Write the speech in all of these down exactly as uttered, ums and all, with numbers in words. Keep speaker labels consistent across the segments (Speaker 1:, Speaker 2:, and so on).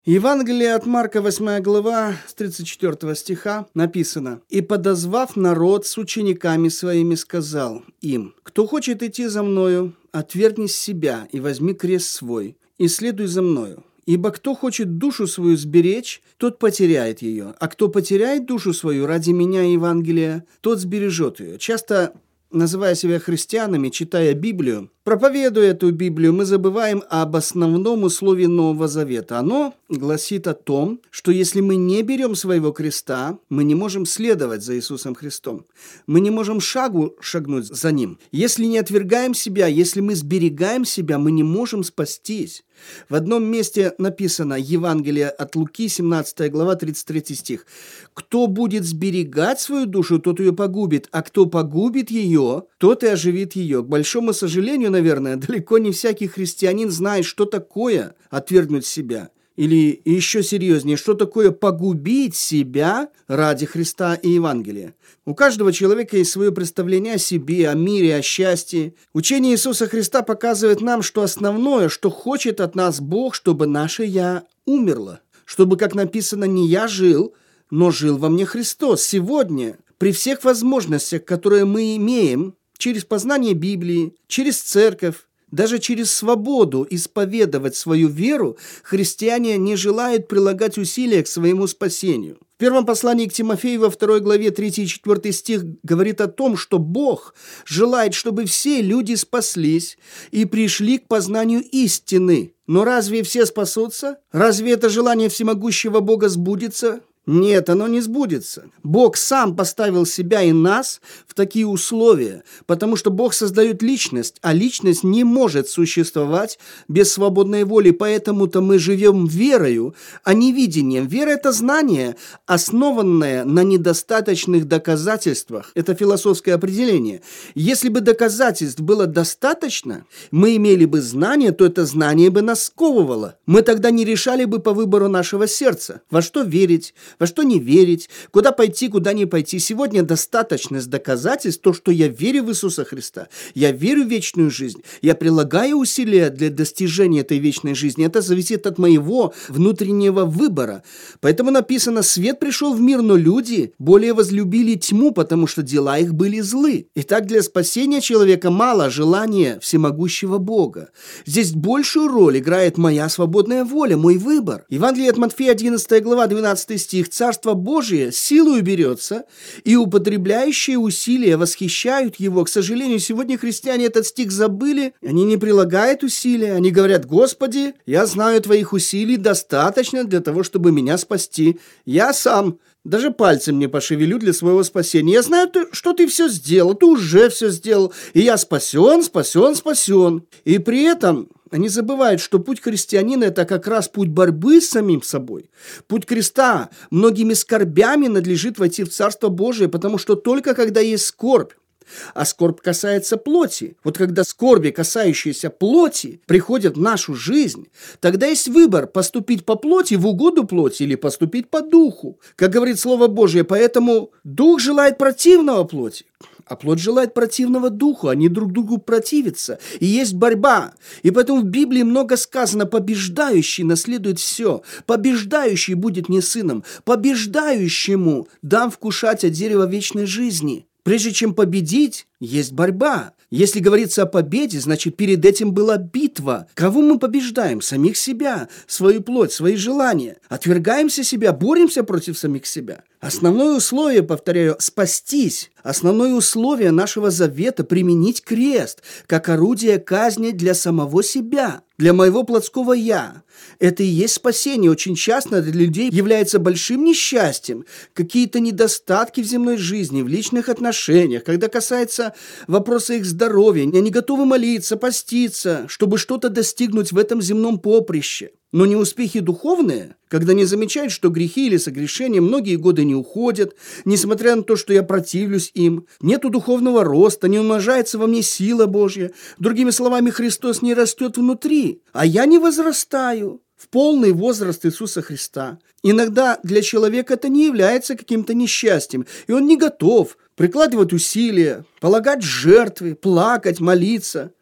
Speaker 1: Евангелие от Марка, восьмая глава, с тридцать четвёртого стиха написано: «И, подозвав народ с учениками своими, сказал им: кто хочет идти за мною, отвергни себя и возьми крест свой, и следуй за мною. Ибо кто хочет душу свою сберечь, тот потеряет ее, а кто потеряет душу свою ради меня и Евангелия, тот сбережет ее». Часто, называя себя христианами, читая Библию, проповедуя эту Библию, мы забываем об основном условии Нового Завета. Оно гласит о том, что если мы не берем своего креста, мы не можем следовать за Иисусом Христом. Мы не можем шагу шагнуть за Ним. Если не отвергаем себя, если мы сберегаем себя, мы не можем спастись. В одном месте написано, Евангелие от Луки, семнадцатая глава, тридцать третий стих: «Кто будет сберегать свою душу, тот ее погубит, а кто погубит ее, тот и оживит ее». К большому сожалению, наверное, далеко не всякий христианин знает, что такое отвергнуть себя. Или еще серьезнее, что такое погубить себя ради Христа и Евангелия. У каждого человека есть свое представление о себе, о мире, о счастье. Учение Иисуса Христа показывает нам, что основное, что хочет от нас Бог, чтобы наше «я» умерло. Чтобы, как написано, не я жил, но жил во мне Христос. Сегодня, при всех возможностях, которые мы имеем, через познание Библии, через церковь, даже через свободу исповедовать свою веру, христиане не желают прилагать усилия к своему спасению. В первом послании к Тимофею во второй главе третий и четвёртый стих говорит о том, что Бог желает, чтобы все люди спаслись и пришли к познанию истины. Но разве все спасутся? Разве это желание всемогущего Бога сбудется? Нет, оно не сбудется. Бог сам поставил себя и нас в такие условия, потому что Бог создает личность, а личность не может существовать без свободной воли, поэтому-то мы живем верою, а не видением. Вера – это знание, основанное на недостаточных доказательствах. Это философское определение. Если бы доказательств было достаточно, мы имели бы знание, то это знание бы нас сковывало. Мы тогда не решали бы по выбору нашего сердца, во что верить, во что не верить, куда пойти, куда не пойти. Сегодня достаточность доказательств, то, что я верю в Иисуса Христа, я верю в вечную жизнь, я прилагаю усилия для достижения этой вечной жизни. Это зависит от моего внутреннего выбора. Поэтому написано: свет пришел в мир, но люди более возлюбили тьму, потому что дела их были злы. Итак, для спасения человека мало желания всемогущего Бога. Здесь большую роль играет моя свободная воля, мой выбор. Евангелие от Матфея, одиннадцатая глава, двенадцатый стих: «Царство Божие силою берется, и употребляющие усилия восхищают его». К сожалению, сегодня христиане этот стих забыли, они не прилагают усилия, они говорят: «Господи, я знаю, твоих усилий достаточно для того, чтобы меня спасти. Я сам даже пальцем не пошевелю для своего спасения. Я знаю, что ты все сделал, ты уже все сделал, и я спасен, спасен, спасен». И при этом они забывают, что путь христианина – это как раз путь борьбы с самим собой. Путь креста многими скорбями надлежит войти в Царство Божие, потому что только когда есть скорбь, а скорбь касается плоти. Вот когда скорби, касающиеся плоти, приходят в нашу жизнь, тогда есть выбор: поступить по плоти, в угоду плоти, или поступить по духу. Как говорит Слово Божие, поэтому дух желает противного плоти, а плоть желает противного духу. Они друг другу противятся. И есть борьба. И поэтому в Библии много сказано: побеждающий наследует все. Побеждающий будет не сыном. Побеждающему дам вкушать от дерева вечной жизни. Прежде чем победить, есть борьба. Если говорится о победе, значит, перед этим была битва. Кого мы побеждаем? Самих себя, свою плоть, свои желания. Отвергаемся себя, боремся против самих себя. Основное условие, повторяю, спастись. Основное условие нашего завета – применить крест, как орудие казни для самого себя, для моего плотского «я». Это и есть спасение. Очень часто для людей является большим несчастьем какие-то недостатки в земной жизни, в личных отношениях, когда касается вопроса их здоровья. Они готовы молиться, поститься, чтобы что-то достигнуть в этом земном поприще. Но неуспехи духовные, когда не замечают, что грехи или согрешения многие годы не уходят, несмотря на то, что я противлюсь им, нету духовного роста, не умножается во мне сила Божья. Другими словами, Христос не растет внутри, а я не возрастаю в полный возраст Иисуса Христа. Иногда для человека это не является каким-то несчастьем, и он не готов прикладывать усилия, полагать жертвы, плакать, молиться.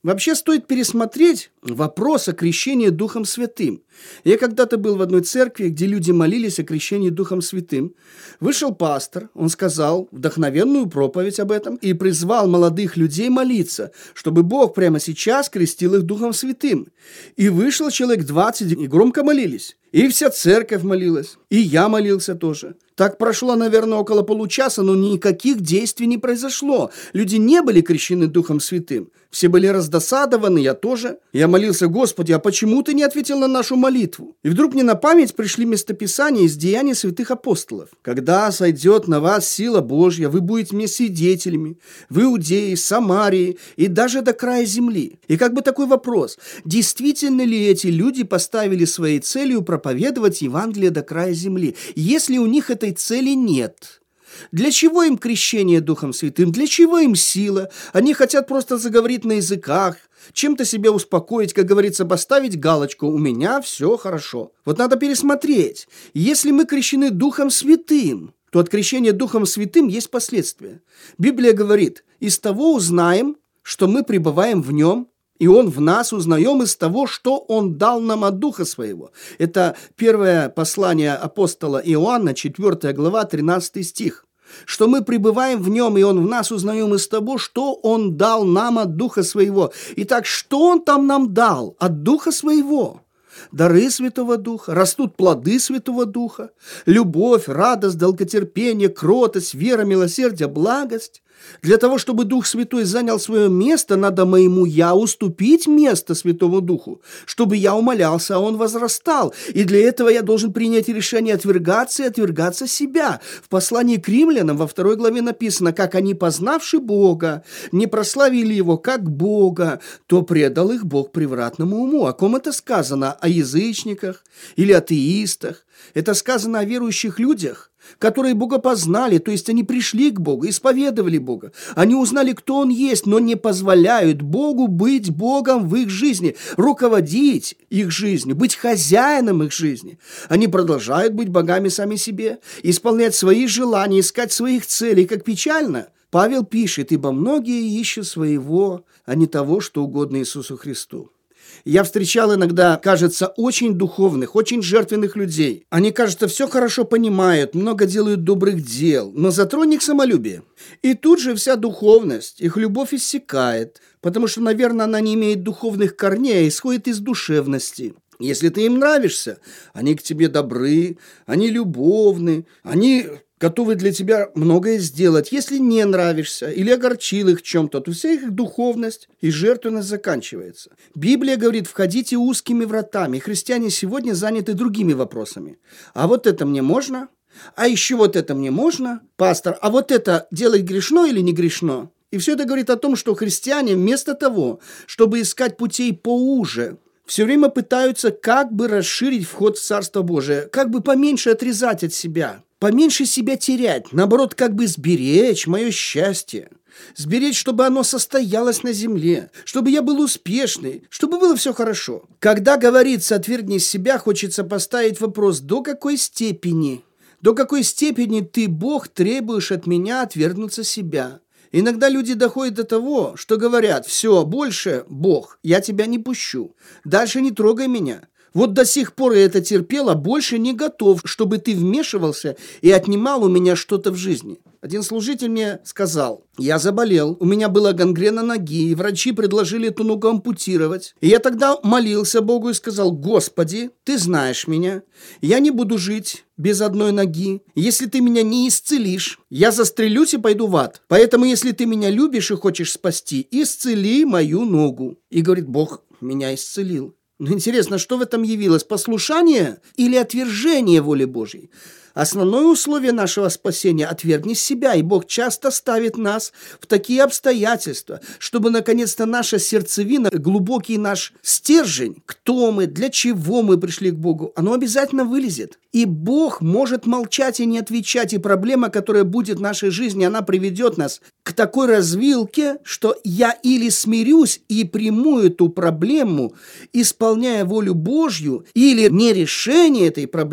Speaker 1: Вообще стоит пересмотреть вопрос о крещении Духом Святым. Я когда-то был в одной церкви, где люди молились о крещении Духом Святым. Вышел пастор, он сказал вдохновенную проповедь об этом и призвал молодых людей молиться, чтобы Бог прямо сейчас крестил их Духом Святым. И вышел человек двадцать, и громко молились. И вся церковь молилась, и я молился тоже. Так прошло, наверное, около получаса, но никаких действий не произошло. Люди не были крещены Духом Святым. Все были раздосадованы, я тоже. Я молился: Господи, а почему ты не ответил на нашу молитву? И вдруг мне на память пришли местописания из Деяний святых апостолов. Когда сойдет на вас сила Божья, вы будете мне свидетелями в Иудее, Самарии и даже до края земли. И как бы такой вопрос: действительно ли эти люди поставили своей целью проповедовать Евангелие до края земли, если у них этой цели нет? Для чего им крещение Духом Святым? Для чего им сила? Они хотят просто заговорить на языках, чем-то себя успокоить, как говорится, поставить галочку: у меня все хорошо. Вот надо пересмотреть. Если мы крещены Духом Святым, то от крещения Духом Святым есть последствия. Библия говорит: из того узнаем, что мы пребываем в Нем, и Он в нас, узнаем из того, что Он дал нам от Духа Своего. Это первое послание апостола Иоанна, четвёртая глава, тринадцатый стих. Что мы пребываем в Нем, и Он в нас, узнаем из того, что Он дал нам от Духа Своего. Итак, что Он там нам дал от Духа Своего? Дары Святого Духа, растут плоды Святого Духа, любовь, радость, долготерпение, кротость, вера, милосердие, благость. Для того, чтобы Дух Святой занял свое место, надо моему «я» уступить место Святому Духу, чтобы я умолялся, а Он возрастал. И для этого я должен принять решение отвергаться и отвергаться себя. В послании к римлянам во второй главе написано: «Как они, познавши Бога, не прославили Его как Бога, то предал их Бог превратному уму». О ком это сказано? О язычниках или атеистах? Это сказано о верующих людях, которые Бога познали, то есть они пришли к Богу, исповедовали Бога. Они узнали, кто Он есть, но не позволяют Богу быть Богом в их жизни, руководить их жизнью, быть хозяином их жизни. Они продолжают быть богами сами себе, исполнять свои желания, искать своих целей. Как печально! Павел пишет: «Ибо многие ищут своего, а не того, что угодно Иисусу Христу». Я встречал иногда, кажется, очень духовных, очень жертвенных людей. Они, кажется, все хорошо понимают, много делают добрых дел, но затронь их самолюбие. И тут же вся духовность, их любовь иссякает, потому что, наверное, она не имеет духовных корней, а исходит из душевности. Если ты им нравишься, они к тебе добры, они любовны, они готовы для тебя многое сделать. Если не нравишься или огорчил их чем-то, то вся их духовность и жертвенность заканчивается. Библия говорит: входите узкими вратами. Христиане сегодня заняты другими вопросами. А вот это мне можно? А еще вот это мне можно? Пастор, а вот это делать грешно или не грешно? И все это говорит о том, что христиане вместо того, чтобы искать путей поуже, все время пытаются как бы расширить вход в Царство Божие, как бы поменьше отрезать от себя, поменьше себя терять, наоборот, как бы сберечь мое счастье, сберечь, чтобы оно состоялось на земле, чтобы я был успешный, чтобы было все хорошо. Когда говорится «отвергни себя», хочется поставить вопрос: до какой степени, до какой степени ты, Бог, требуешь от меня отвергнуться себя? Иногда люди доходят до того, что говорят: все, больше, Бог, я тебя не пущу, дальше не трогай меня. Вот до сих пор я это терпел, а больше не готов, чтобы ты вмешивался и отнимал у меня что-то в жизни. Один служитель мне сказал: я заболел, у меня была гангрена ноги, и врачи предложили эту ногу ампутировать. И я тогда молился Богу и сказал: Господи, ты знаешь меня, я не буду жить без одной ноги. Если ты меня не исцелишь, я застрелюсь и пойду в ад. Поэтому, если ты меня любишь и хочешь спасти, исцели мою ногу. И говорит: Бог меня исцелил. Но интересно, что в этом явилось? Послушание или отвержение воли Божьей? Основное условие нашего спасения – отвергни себя, и Бог часто ставит нас в такие обстоятельства, чтобы, наконец-то, наша сердцевина, глубокий наш стержень, кто мы, для чего мы пришли к Богу, оно обязательно вылезет. И Бог может молчать и не отвечать, и проблема, которая будет в нашей жизни, она приведет нас к такой развилке, что я или смирюсь и приму эту проблему, исполняя волю Божью, или не решение этой проблемы,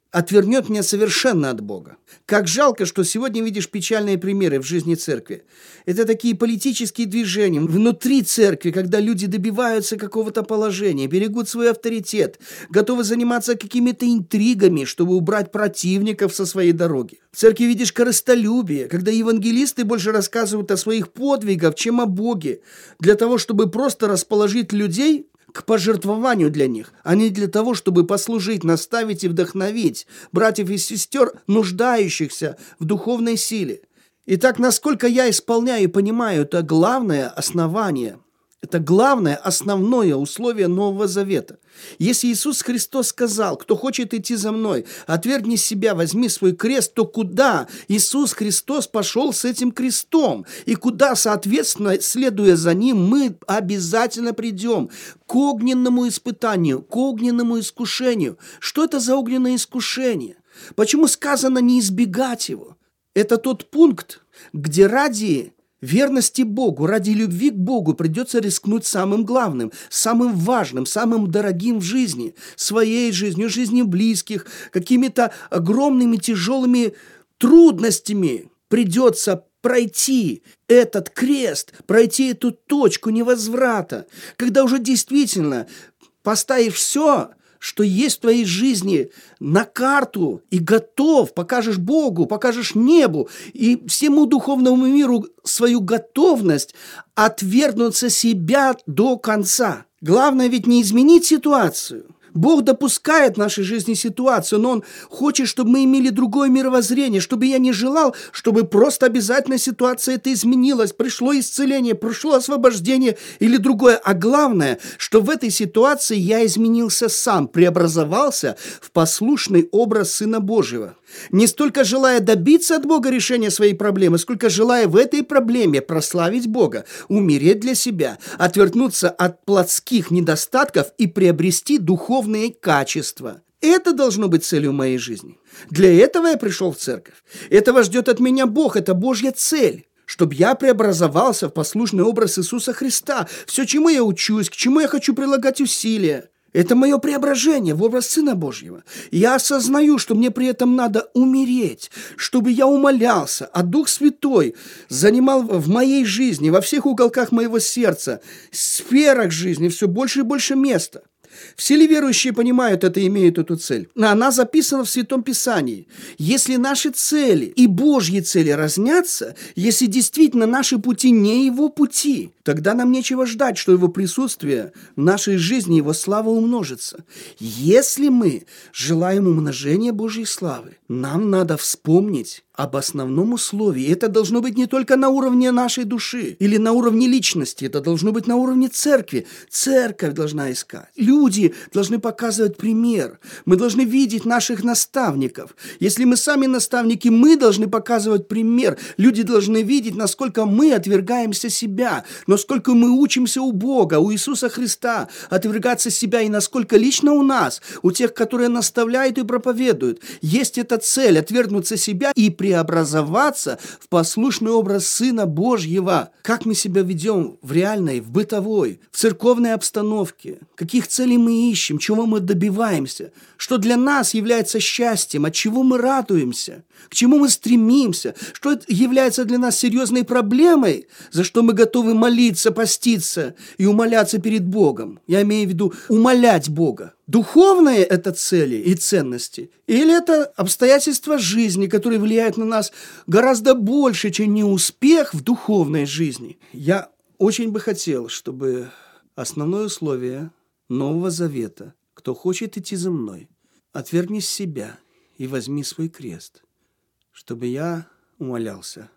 Speaker 1: отвернет меня совершенно от Бога. Как жалко, что сегодня видишь печальные примеры в жизни церкви. Это такие политические движения внутри церкви, когда люди добиваются какого-то положения, берегут свой авторитет, готовы заниматься какими-то интригами, чтобы убрать противников со своей дороги. В церкви видишь корыстолюбие, когда евангелисты больше рассказывают о своих подвигах, чем о Боге, для того, чтобы просто расположить людей к пожертвованию для них, а не для того, чтобы послужить, наставить и вдохновить братьев и сестер, нуждающихся в духовной силе. Итак, насколько я исполняю и понимаю, это главное основание, это главное, основное условие Нового Завета. Если Иисус Христос сказал: «Кто хочет идти за мной, отвергни себя, возьми свой крест», то куда Иисус Христос пошел с этим крестом? И куда, соответственно, следуя за ним, мы обязательно придем к огненному испытанию, к огненному искушению. Что это за огненное искушение? Почему сказано не избегать его? Это тот пункт, где ради верности Богу, ради любви к Богу придется рискнуть самым главным, самым важным, самым дорогим в жизни, своей жизнью, жизнью близких, какими-то огромными тяжелыми трудностями придется пройти этот крест, пройти эту точку невозврата, когда уже действительно поставишь все, что есть в твоей жизни, на карту и готов, покажешь Богу, покажешь небу и всему духовному миру свою готовность отвергнуться себя до конца. Главное ведь не изменить ситуацию. Бог допускает в нашей жизни ситуацию, но Он хочет, чтобы мы имели другое мировоззрение, чтобы я не желал, чтобы просто обязательно ситуация эта изменилась, пришло исцеление, пришло освобождение или другое. А главное, что в этой ситуации я изменился сам, преобразовался в послушный образ Сына Божьего. Не столько желая добиться от Бога решения своей проблемы, сколько желая в этой проблеме прославить Бога, умереть для себя, отвернуться от плотских недостатков и приобрести духовные качества. Это должно быть целью моей жизни. Для этого я пришел в церковь. Этого ждет от меня Бог, это Божья цель. Чтобы я преобразовался в послушный образ Иисуса Христа. Все, чему я учусь, к чему я хочу прилагать усилия. Это мое преображение в образ Сына Божьего. Я осознаю, что мне при этом надо умереть, чтобы я умолялся, а Дух Святой занимал в моей жизни, во всех уголках моего сердца, сферах жизни все больше и больше места. Все ли верующие понимают это и имеют эту цель? Она записана в Святом Писании. Если наши цели и Божьи цели разнятся, если действительно наши пути не Его пути, тогда нам нечего ждать, что Его присутствие в нашей жизни, Его слава умножится. Если мы желаем умножения Божьей славы, нам надо вспомнить об основном условии. Это должно быть не только на уровне нашей души или на уровне личности, это должно быть на уровне церкви. Церковь должна искать. Люди должны показывать пример. Мы должны видеть наших наставников. Если мы сами наставники, мы должны показывать пример. Люди должны видеть, насколько мы отвергаемся себя, насколько мы учимся у Бога, у Иисуса Христа, отвергаться себя, и насколько лично у нас, у тех, которые наставляют и проповедуют, есть эта цель – отвергнуться себя и преобразоваться в послушный образ Сына Божьего. Как мы себя ведем в реальной, в бытовой, в церковной обстановке? Каких целей мы ищем? Чего мы добиваемся? Что для нас является счастьем? От чего мы радуемся? К чему мы стремимся? Что является для нас серьезной проблемой, за что мы готовы молиться, поститься и умоляться перед Богом? Я имею в виду умолять Бога. Духовные это цели и ценности? Или это обстоятельства жизни, которые влияют на нас гораздо больше, чем неуспех в духовной жизни? Я очень бы хотел, чтобы основное условие Нового Завета, кто хочет идти за мной, отвергни себя и возьми свой крест, чтобы я умолялся,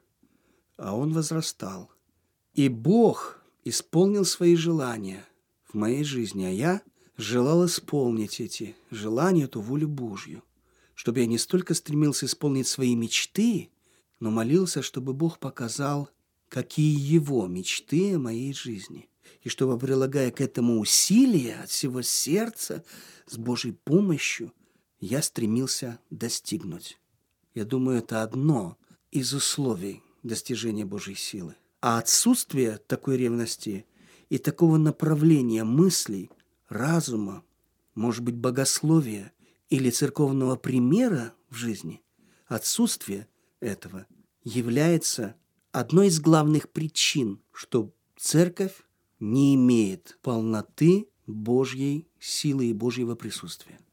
Speaker 1: а он возрастал. И Бог исполнил свои желания в моей жизни, а я желал исполнить эти желания, эту волю Божью, чтобы я не столько стремился исполнить свои мечты, но молился, чтобы Бог показал, какие Его мечты о моей жизни. И чтобы, прилагая к этому усилия от всего сердца, с Божьей помощью, я стремился достигнуть. Я думаю, это одно из условий достижения Божьей силы. А отсутствие такой ревности и такого направления мыслей, разума, может быть, богословия или церковного примера в жизни, отсутствие этого является одной из главных причин, что церковь не имеет полноты Божьей силы и Божьего присутствия.